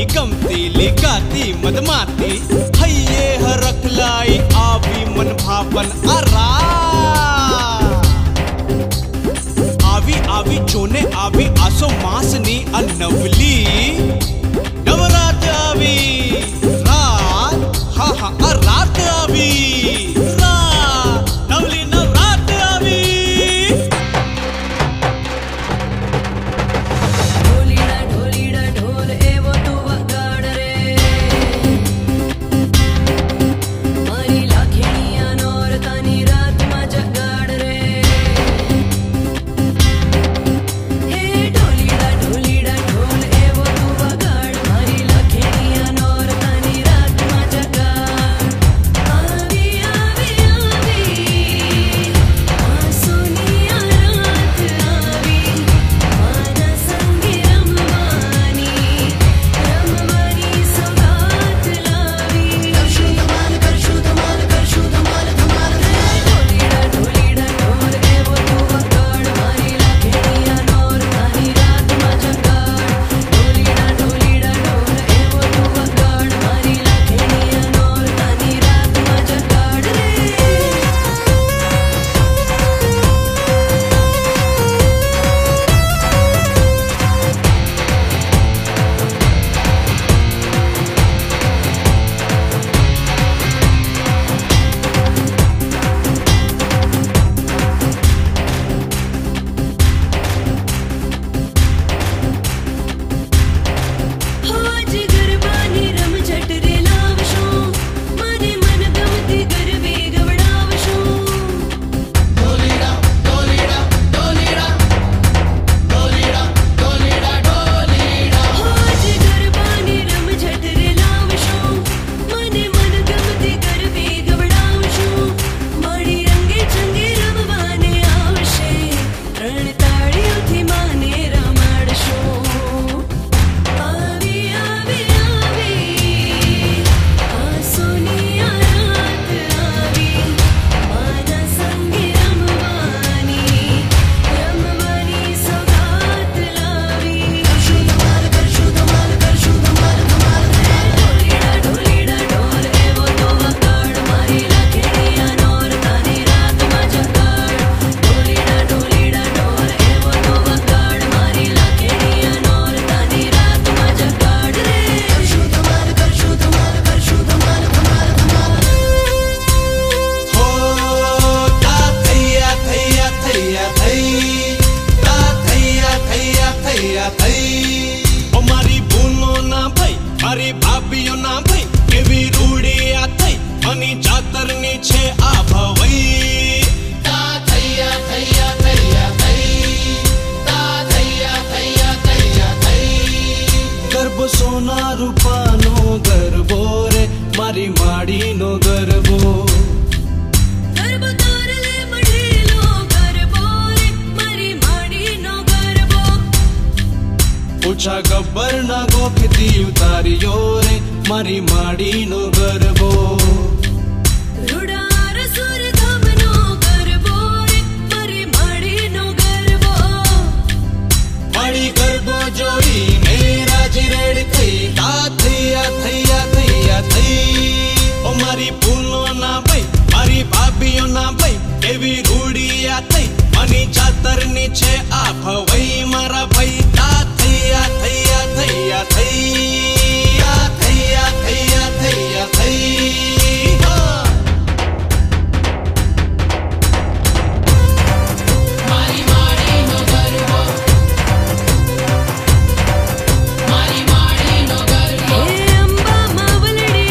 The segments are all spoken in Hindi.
गमतीली गाती मदमाती हये हरख लाई आवी मन भावन आरा आवी आवी चोने आवी आसो मासनी अनवली नवरात आवी रात हा हा रात आवी रात नवली नवरात आवी ढोलीड़ा ढोल एवो तू वगाड़ रे मारी लाखेड़िया नोर तानी रात मा जगाड़ रे हे ढोलीड़ा ढोल एवो तू वगाड़ मारी लाखेड़िया नोर तानी रात मा जगाड़ आवी आवी आवी सोनिया रात आवी माना संगे रमवानी सौगात लावी करशू धमाल ढोलीड़ा ढोल एवो तू वगाड़ मारी लाखेड़िया नोर तानी रात मा जगाड़ ढोलीड़ा ढोल एवो तू वगाड़ मारी लाखेड़िया नोर तानी रात मा जगाड़ रे आज गरबानी रम झट रे लावशो माने मन गमती गरबे गवडावशो आज गरबानी रम झट रे लावशो माने मन गमती गरबे गवडावशो माड़ी रंगे चंगे रमवाने आवशे रण ताळीओथी माने रमाडशो आवी आवी आवी सोनिया रात आवी माना संगे रमवानी सौगात लावी करशू धमाल ढोलीड़ा ढोल एवो तो वगाड़ मारी लाखेड़िया नोर तानी रात मा जगाड़ ढोलीड़ा ढोल एवो तो वगाड़ मारी लाखेड़िया नोर तानी रात मा जगाड़ रे हो ता थैया थैया थैया थई ता थैया थई ओ मारी बूनो ना भाई मारी भाभीओ ना भाई केवी रूड़िया थई मनी जातरनी छे आ भवई ता थैया थैया थैया थई ता थैया थई गर्भ सोना रूपानो गरबो रे मारी माड़ीनो गरबो गरबो तारले मढेलो गरबो रे मारी माडीनो गरबो पूछा गब्बर ना गोखती उतारियो रे मारी माड़ीनो गरबो रुडार सुर धमनो गरबो रे मारी माडीनो गरबो माड़ी गरबो जोई मेरा जिरेड़ थई ता थैया थैया थैया थई ओ मारी पूनो ना भाई मारी भाभीओ ना भाई केवी रूड़िया थई मनी जातरनी छे आ भवई मारा भाई ता थैया थैया थैया थई ता थैया थैया थई हाँ। हे अंबा मावलड़ी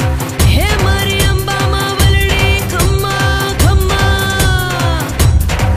हे मारी अंबा मावलड़ी खम्मा खम्मा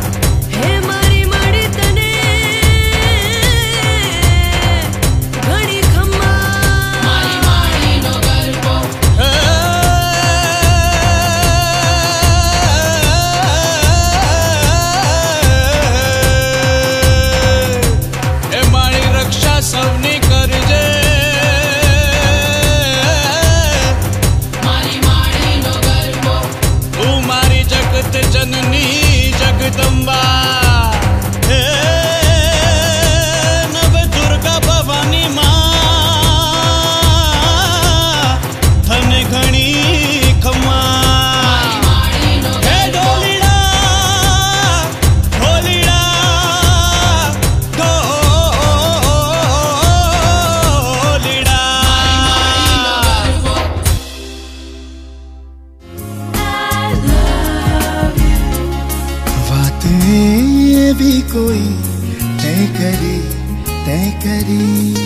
कोई तय करी